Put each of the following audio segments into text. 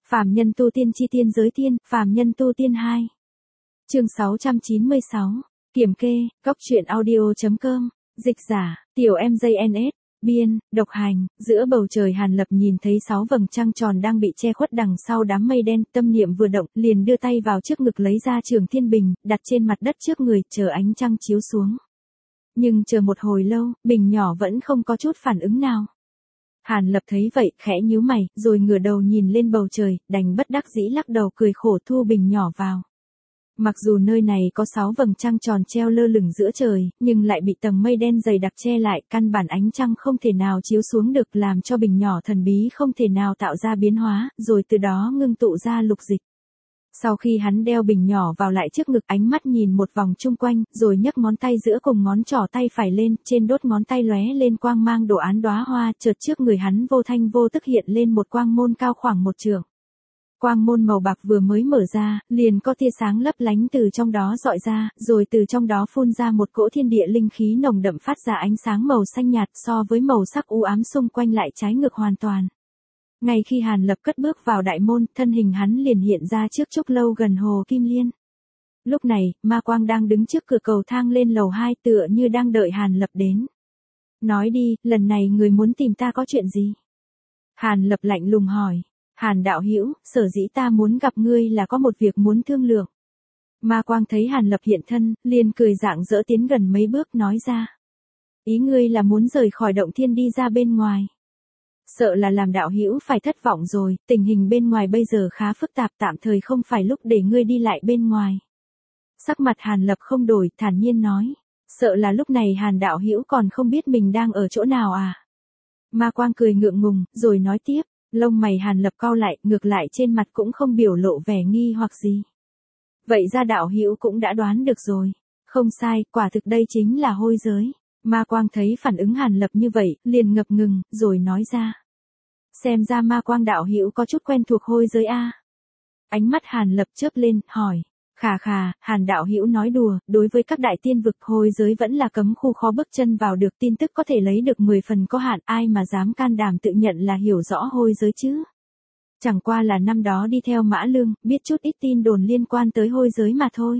Phàm nhân tu tiên chi tiên giới tiên, phàm nhân tu tiên 2. Chương 696. Kiểm kê, góc truyện audio.com, dịch giả, tiểu MJNS, biên, độc hành, giữa bầu trời Hàn Lập nhìn thấy 6 vầng trăng tròn đang bị che khuất đằng sau đám mây đen, tâm niệm vừa động, liền đưa tay vào trước ngực lấy ra Trường Thiên Bình, đặt trên mặt đất trước người, chờ ánh trăng chiếu xuống. Nhưng chờ một hồi lâu, bình nhỏ vẫn không có chút phản ứng nào. Hàn Lập thấy vậy, khẽ nhíu mày, rồi ngửa đầu nhìn lên bầu trời, đành bất đắc dĩ lắc đầu cười khổ thu bình nhỏ vào. Mặc dù nơi này có 6 vầng trăng tròn treo lơ lửng giữa trời, nhưng lại bị tầng mây đen dày đặc che lại, căn bản ánh trăng không thể nào chiếu xuống được, làm cho bình nhỏ thần bí không thể nào tạo ra biến hóa, rồi từ đó ngưng tụ ra lục dịch. Sau khi hắn đeo bình nhỏ vào lại trước ngực, ánh mắt nhìn một vòng chung quanh, rồi nhấc ngón tay giữa cùng ngón trỏ tay phải lên, trên đốt ngón tay lóe lên quang mang đồ án đóa hoa, chợt trước người hắn vô thanh vô tức hiện lên một quang môn cao khoảng 1 trượng. Quang môn màu bạc vừa mới mở ra, liền có tia sáng lấp lánh từ trong đó dọi ra, rồi từ trong đó phun ra một cỗ thiên địa linh khí nồng đậm phát ra ánh sáng màu xanh nhạt, so với màu sắc u ám xung quanh lại trái ngược hoàn toàn. Ngay khi Hàn Lập cất bước vào đại môn, thân hình hắn liền hiện ra trước trúc lâu gần hồ Kim Liên. Lúc này, Ma Quang đang đứng trước cửa cầu thang lên lầu 2 tựa như đang đợi Hàn Lập đến. Nói đi, lần này người muốn tìm ta có chuyện gì? Hàn Lập lạnh lùng hỏi. Hàn đạo hữu, sở dĩ ta muốn gặp ngươi là có một việc muốn thương lượng. Ma Quang thấy Hàn Lập hiện thân, liền cười rạng rỡ tiến gần mấy bước nói ra. Ý ngươi là muốn rời khỏi động thiên đi ra bên ngoài. Sợ là làm đạo hữu phải thất vọng rồi, tình hình bên ngoài bây giờ khá phức tạp, tạm thời không phải lúc để ngươi đi lại bên ngoài. Sắc mặt Hàn Lập không đổi, thản nhiên nói. Sợ là lúc này Hàn đạo hữu còn không biết mình đang ở chỗ nào à? Ma Quang cười ngượng ngùng, rồi nói tiếp. Lông mày Hàn Lập cau lại, ngược lại trên mặt cũng không biểu lộ vẻ nghi hoặc gì. Vậy ra đạo hữu cũng đã đoán được rồi. Không sai, quả thực đây chính là hôi giới. Ma Quang thấy phản ứng Hàn Lập như vậy, liền ngập ngừng, rồi nói ra. Xem ra Ma Quang đạo hữu có chút quen thuộc hôi giới a. Ánh mắt Hàn Lập chớp lên, hỏi. Khà khà, Hàn đạo hữu nói đùa, đối với các đại tiên vực hôi giới vẫn là cấm khu khó bước chân vào được, tin tức có thể lấy được 10 phần có hạn, ai mà dám can đảm tự nhận là hiểu rõ hôi giới chứ. Chẳng qua là năm đó đi theo Mã Lương, biết chút ít tin đồn liên quan tới hôi giới mà thôi.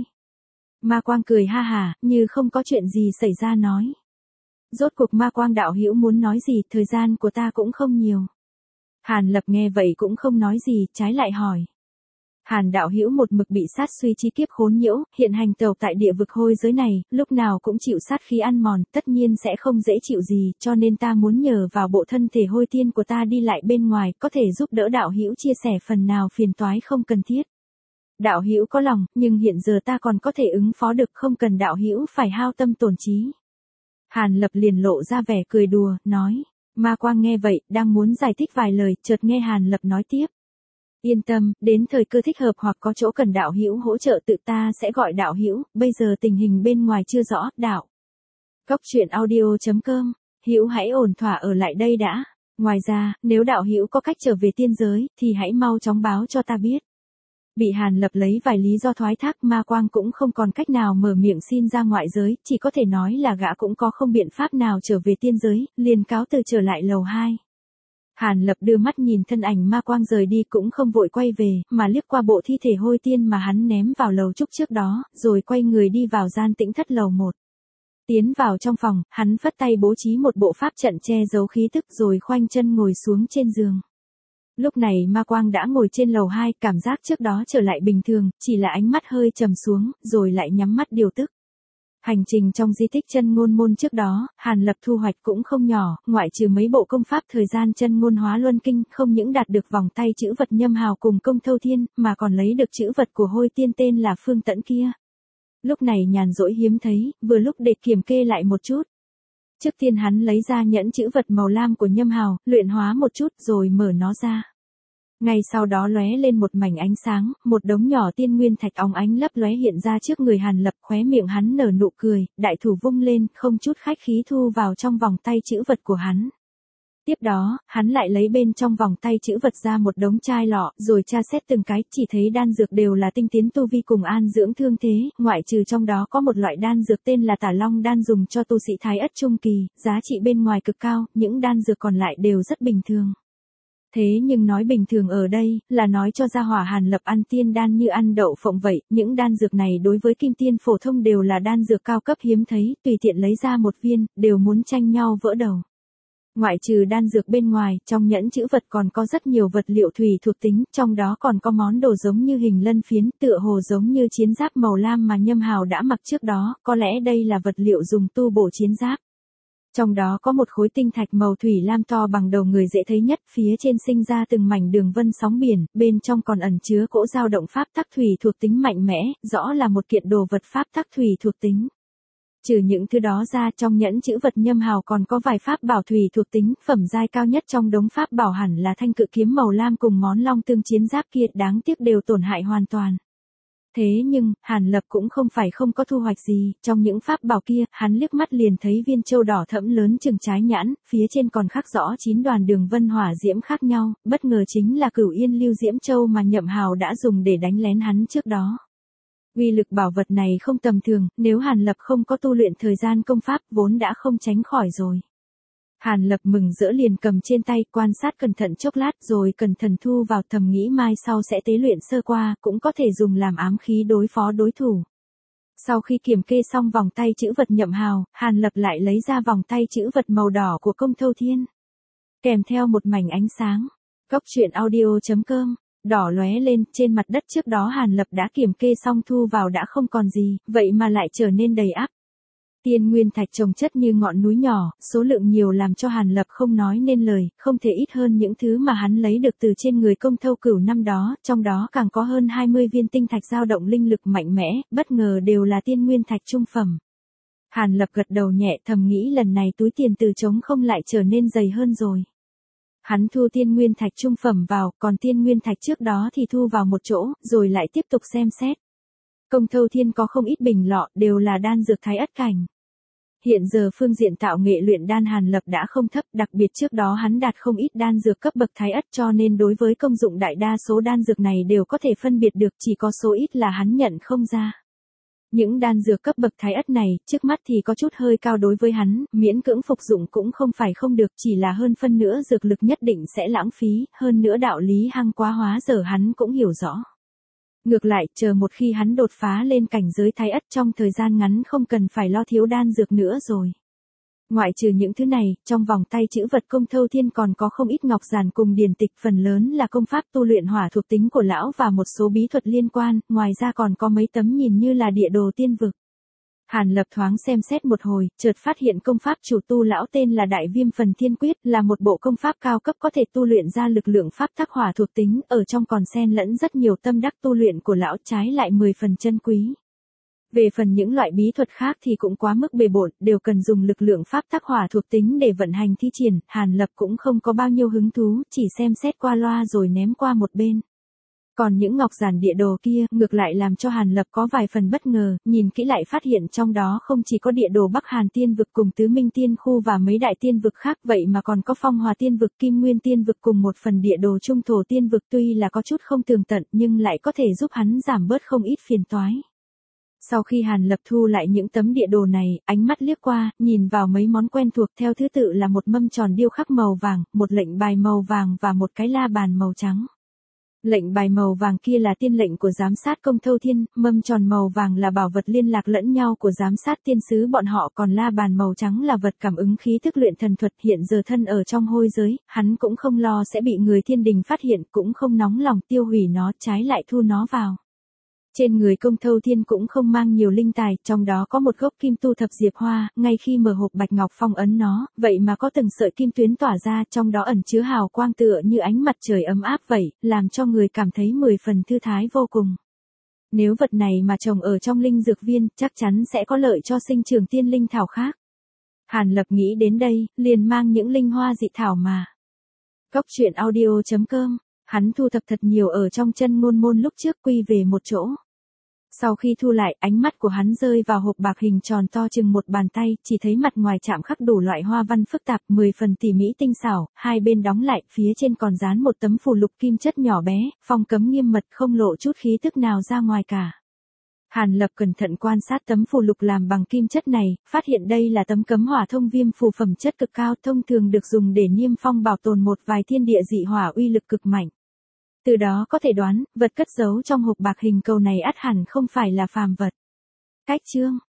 Ma Quang cười ha hà, như không có chuyện gì xảy ra nói. Rốt cuộc Ma Quang đạo hữu muốn nói gì, thời gian của ta cũng không nhiều. Hàn Lập nghe vậy cũng không nói gì, trái lại hỏi. Hàn đạo hữu một mực bị sát suy chi kiếp khốn nhiễu, hiện hành tẩu tại địa vực hôi giới này, lúc nào cũng chịu sát khí ăn mòn, tất nhiên sẽ không dễ chịu gì, cho nên ta muốn nhờ vào bộ thân thể hôi tiên của ta đi lại bên ngoài, có thể giúp đỡ đạo hữu chia sẻ phần nào phiền toái không cần thiết. Đạo hữu có lòng, nhưng hiện giờ ta còn có thể ứng phó được, không cần đạo hữu phải hao tâm tổn trí. Hàn Lập liền lộ ra vẻ cười đùa, nói. Ma Quang nghe vậy, đang muốn giải thích vài lời, chợt nghe Hàn Lập nói tiếp. Yên tâm, đến thời cơ thích hợp hoặc có chỗ cần đạo hữu hỗ trợ tự ta sẽ gọi đạo hữu, bây giờ tình hình bên ngoài chưa rõ, đạo. Góc truyện audio.com, hữu hãy ổn thỏa ở lại đây đã. Ngoài ra, nếu đạo hữu có cách trở về tiên giới, thì hãy mau chóng báo cho ta biết. Bị Hàn Lập lấy vài lý do thoái thác, Ma Quang cũng không còn cách nào mở miệng xin ra ngoại giới, chỉ có thể nói là gã cũng có không biện pháp nào trở về tiên giới, liền cáo từ trở lại lầu 2. Hàn Lập đưa mắt nhìn thân ảnh Ma Quang rời đi cũng không vội quay về, mà liếc qua bộ thi thể hôi tiên mà hắn ném vào lầu trúc trước đó, rồi quay người đi vào gian tĩnh thất lầu 1. Tiến vào trong phòng, hắn phất tay bố trí một bộ pháp trận che giấu khí tức rồi khoanh chân ngồi xuống trên giường. Lúc này Ma Quang đã ngồi trên lầu 2, cảm giác trước đó trở lại bình thường, chỉ là ánh mắt hơi trầm xuống, rồi lại nhắm mắt điều tức. Hành trình trong di tích chân ngôn môn trước đó, Hàn Lập thu hoạch cũng không nhỏ, ngoại trừ mấy bộ công pháp thời gian chân ngôn hóa luân kinh, không những đạt được vòng tay chữ vật nhâm hào cùng công thâu thiên, mà còn lấy được chữ vật của hôi tiên tên là Phương Tẫn kia. Lúc này nhàn rỗi hiếm thấy, vừa lúc để kiểm kê lại một chút. Trước tiên hắn lấy ra nhẫn chữ vật màu lam của nhâm hào, luyện hóa một chút rồi mở nó ra. Ngay sau đó lóe lên một mảnh ánh sáng, một đống nhỏ tiên nguyên thạch óng ánh lấp lóe hiện ra trước người Hàn Lập, khóe miệng hắn nở nụ cười, đại thủ vung lên, không chút khách khí thu vào trong vòng tay chữ vật của hắn. Tiếp đó, hắn lại lấy bên trong vòng tay chữ vật ra một đống chai lọ, rồi tra xét từng cái, chỉ thấy đan dược đều là tinh tiến tu vi cùng an dưỡng thương thế, ngoại trừ trong đó có một loại đan dược tên là Tả Long đan dùng cho tu sĩ Thái Ất trung kỳ, giá trị bên ngoài cực cao, những đan dược còn lại đều rất bình thường. Thế nhưng nói bình thường ở đây, là nói cho gia hỏa Hàn Lập ăn tiên đan như ăn đậu phộng vậy, những đan dược này đối với kim tiên phổ thông đều là đan dược cao cấp hiếm thấy, tùy tiện lấy ra một viên, đều muốn tranh nhau vỡ đầu. Ngoại trừ đan dược bên ngoài, trong nhẫn chữ vật còn có rất nhiều vật liệu thủy thuộc tính, trong đó còn có món đồ giống như hình lân phiến, tựa hồ giống như chiến giáp màu lam mà Nhâm Hào đã mặc trước đó, có lẽ đây là vật liệu dùng tu bổ chiến giáp. Trong đó có một khối tinh thạch màu thủy lam to bằng đầu người dễ thấy nhất, phía trên sinh ra từng mảnh đường vân sóng biển, bên trong còn ẩn chứa cỗ dao động pháp tắc thủy thuộc tính mạnh mẽ, rõ là một kiện đồ vật pháp tắc thủy thuộc tính. Trừ những thứ đó ra, trong nhẫn chữ vật Nhâm Hào còn có vài pháp bảo thủy thuộc tính, phẩm giai cao nhất trong đống pháp bảo hẳn là thanh cự kiếm màu lam cùng món long tương chiến giáp kia, đáng tiếc đều tổn hại hoàn toàn. Thế nhưng, Hàn Lập cũng không phải không có thu hoạch gì, trong những pháp bảo kia, hắn liếc mắt liền thấy viên châu đỏ thẫm lớn chừng trái nhãn, phía trên còn khắc rõ 9 đoàn đường vân hỏa diễm khác nhau, bất ngờ chính là Cửu Yên Lưu Diễm Châu mà Nhậm Hào đã dùng để đánh lén hắn trước đó. Uy lực bảo vật này không tầm thường, nếu Hàn Lập không có tu luyện thời gian công pháp vốn đã không tránh khỏi rồi. Hàn Lập mừng rỡ liền cầm trên tay, quan sát cẩn thận chốc lát rồi cẩn thận thu vào, thầm nghĩ mai sau sẽ tế luyện sơ qua, cũng có thể dùng làm ám khí đối phó đối thủ. Sau khi kiểm kê xong vòng tay chữ vật Nhậm Hào, Hàn Lập lại lấy ra vòng tay chữ vật màu đỏ của Công Thâu Thiên. Kèm theo một mảnh ánh sáng. Góc truyện audio.com đỏ lóe lên, trên mặt đất trước đó Hàn Lập đã kiểm kê xong thu vào đã không còn gì, vậy mà lại trở nên đầy ắp. Tiên nguyên thạch chồng chất như ngọn núi nhỏ, số lượng nhiều làm cho Hàn Lập không nói nên lời, không thể ít hơn những thứ mà hắn lấy được từ trên người Công Thâu Cửu năm đó, trong đó càng có hơn 20 viên tinh thạch dao động linh lực mạnh mẽ, bất ngờ đều là tiên nguyên thạch trung phẩm. Hàn Lập gật đầu nhẹ, thầm nghĩ lần này túi tiền từ trống không lại trở nên dày hơn rồi. Hắn thu tiên nguyên thạch trung phẩm vào, còn tiên nguyên thạch trước đó thì thu vào một chỗ, rồi lại tiếp tục xem xét. Công Thâu Thiên có không ít bình lọ, đều là đan dược thái ất cảnh. Hiện giờ phương diện tạo nghệ luyện đan Hàn Lập đã không thấp, đặc biệt trước đó hắn đạt không ít đan dược cấp bậc thái ất, cho nên đối với công dụng đại đa số đan dược này đều có thể phân biệt được, chỉ có số ít là hắn nhận không ra. Những đan dược cấp bậc thái ất này, trước mắt thì có chút hơi cao đối với hắn, miễn cưỡng phục dụng cũng không phải không được, chỉ là hơn phân nữa dược lực nhất định sẽ lãng phí, hơn nữa đạo lý hăng quá hóa giờ hắn cũng hiểu rõ. Ngược lại, chờ một khi hắn đột phá lên cảnh giới thái ất trong thời gian ngắn không cần phải lo thiếu đan dược nữa rồi. Ngoại trừ những thứ này, trong vòng tay chữ vật Công Thâu Thiên còn có không ít ngọc giản cùng điển tịch, phần lớn là công pháp tu luyện hỏa thuộc tính của lão và một số bí thuật liên quan, ngoài ra còn có mấy tấm nhìn như là địa đồ tiên vực. Hàn Lập thoáng xem xét một hồi, chợt phát hiện công pháp chủ tu lão tên là Đại Viêm Phần Thiên Quyết, là một bộ công pháp cao cấp có thể tu luyện ra lực lượng pháp tắc hỏa thuộc tính, ở trong còn xen lẫn rất nhiều tâm đắc tu luyện của lão, trái lại 10 phần chân quý. Về phần những loại bí thuật khác thì cũng quá mức bề bộn, đều cần dùng lực lượng pháp tắc hỏa thuộc tính để vận hành thi triển, Hàn Lập cũng không có bao nhiêu hứng thú, chỉ xem xét qua loa rồi ném qua một bên. Còn những ngọc giản địa đồ kia, ngược lại làm cho Hàn Lập có vài phần bất ngờ, nhìn kỹ lại phát hiện trong đó không chỉ có địa đồ Bắc Hàn tiên vực cùng Tứ Minh tiên khu và mấy đại tiên vực khác, vậy mà còn có Phong Hòa tiên vực, Kim Nguyên tiên vực cùng một phần địa đồ Trung Thổ tiên vực, tuy là có chút không tường tận nhưng lại có thể giúp hắn giảm bớt không ít phiền toái. Sau khi Hàn Lập thu lại những tấm địa đồ này, ánh mắt liếc qua, nhìn vào mấy món quen thuộc theo thứ tự là một mâm tròn điêu khắc màu vàng, một lệnh bài màu vàng và một cái la bàn màu trắng. Lệnh bài màu vàng kia là tiên lệnh của giám sát Công Thâu Thiên, mâm tròn màu vàng là bảo vật liên lạc lẫn nhau của giám sát tiên sứ bọn họ, còn la bàn màu trắng là vật cảm ứng khí thức luyện thần thuật, hiện giờ thân ở trong hôi giới, hắn cũng không lo sẽ bị người thiên đình phát hiện, cũng không nóng lòng tiêu hủy nó, trái lại thu nó vào. Trên người Công Thâu Thiên cũng không mang nhiều linh tài, trong đó có một gốc kim tu thập diệp hoa, ngay khi mở hộp bạch ngọc phong ấn nó, vậy mà có từng sợi kim tuyến tỏa ra, trong đó ẩn chứa hào quang tựa như ánh mặt trời ấm áp vậy, làm cho người cảm thấy 10 phần thư thái vô cùng. Nếu vật này mà trồng ở trong linh dược viên, chắc chắn sẽ có lợi cho sinh trưởng tiên linh thảo khác. Hàn Lập nghĩ đến đây, liền mang những linh hoa dị thảo mà. Góc truyện audio.com, hắn thu thập thật nhiều ở trong chân ngôn môn lúc trước, quy về một chỗ. Sau khi thu lại, ánh mắt của hắn rơi vào hộp bạc hình tròn to chừng một bàn tay, chỉ thấy mặt ngoài chạm khắc đủ loại hoa văn phức tạp, 10 phần tỉ mỉ tinh xảo, hai bên đóng lại, phía trên còn dán một tấm phù lục kim chất nhỏ bé, phong cấm nghiêm mật, không lộ chút khí tức nào ra ngoài cả. Hàn Lập cẩn thận quan sát tấm phù lục làm bằng kim chất này, phát hiện đây là tấm cấm hỏa thông viêm phù phẩm chất cực cao, thông thường được dùng để niêm phong bảo tồn một vài thiên địa dị hỏa uy lực cực mạnh. Từ đó có thể đoán, vật cất giấu trong hộp bạc hình cầu này ắt hẳn không phải là phàm vật. Cách chương